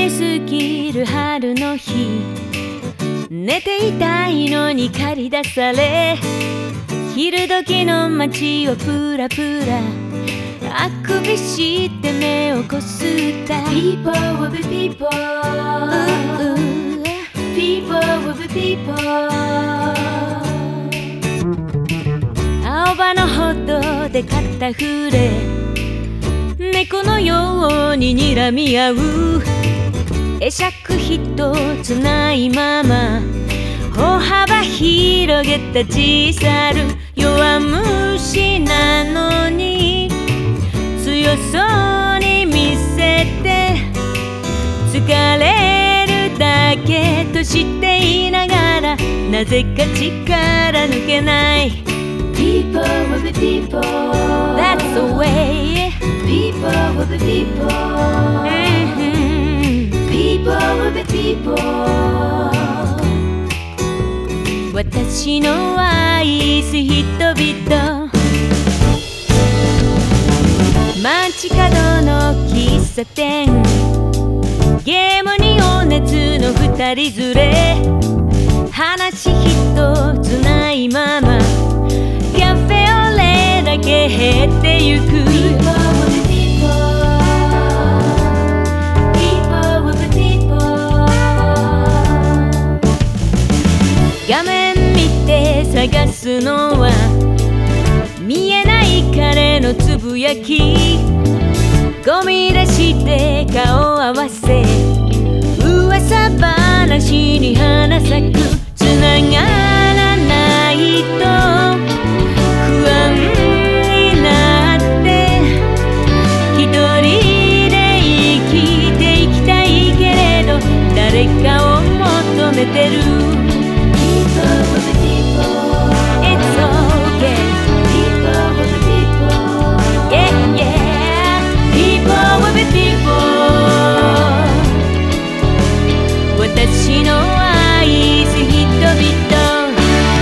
すぎる春の日、寝ていたいのに駆り出され、昼時の街をプラプラあくびして目をこすった。 People will be people, people will be people。 青葉の歩道で肩触れ、猫のように睨み合う。会釈一つないまま歩幅広げ立ち去る。弱虫なのに強そうに見せて、疲れるだけとしていながら、なぜか力抜けない。 People will be people, that's the way. People will be people, people will be people。 私の愛す人々、街角の喫茶店、ゲームにお熱の二人連れ、話一つないままカフェオレだけ減ってゆく。 People will be people, people will be people。 画面見て探すのは見えない彼のつぶやき。ゴミ出して顔合わせ、噂話に花咲く。つながらないと不安になって、一人で生きていきたいけれど、誰かを求めてる。 People will be people, it's okay. People will be people, yeah yeah. People will be people。 私の愛す人々、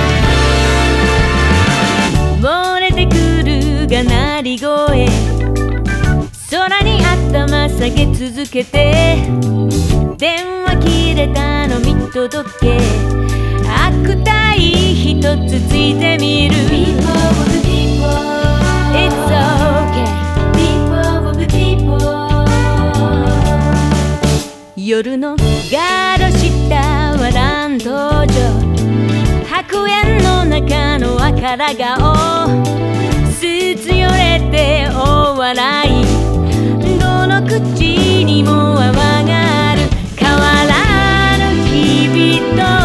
漏れてくるが鳴り声、空に頭下げ続けて、電話切れたの見届け、悪態一つついてみる。 People will be people, it's okay. People will be people。 夜のガード下は乱闘場、白煙の中の赤ら顔、スーツよれて大笑い、どの口にも泡がある。変わらぬ日々と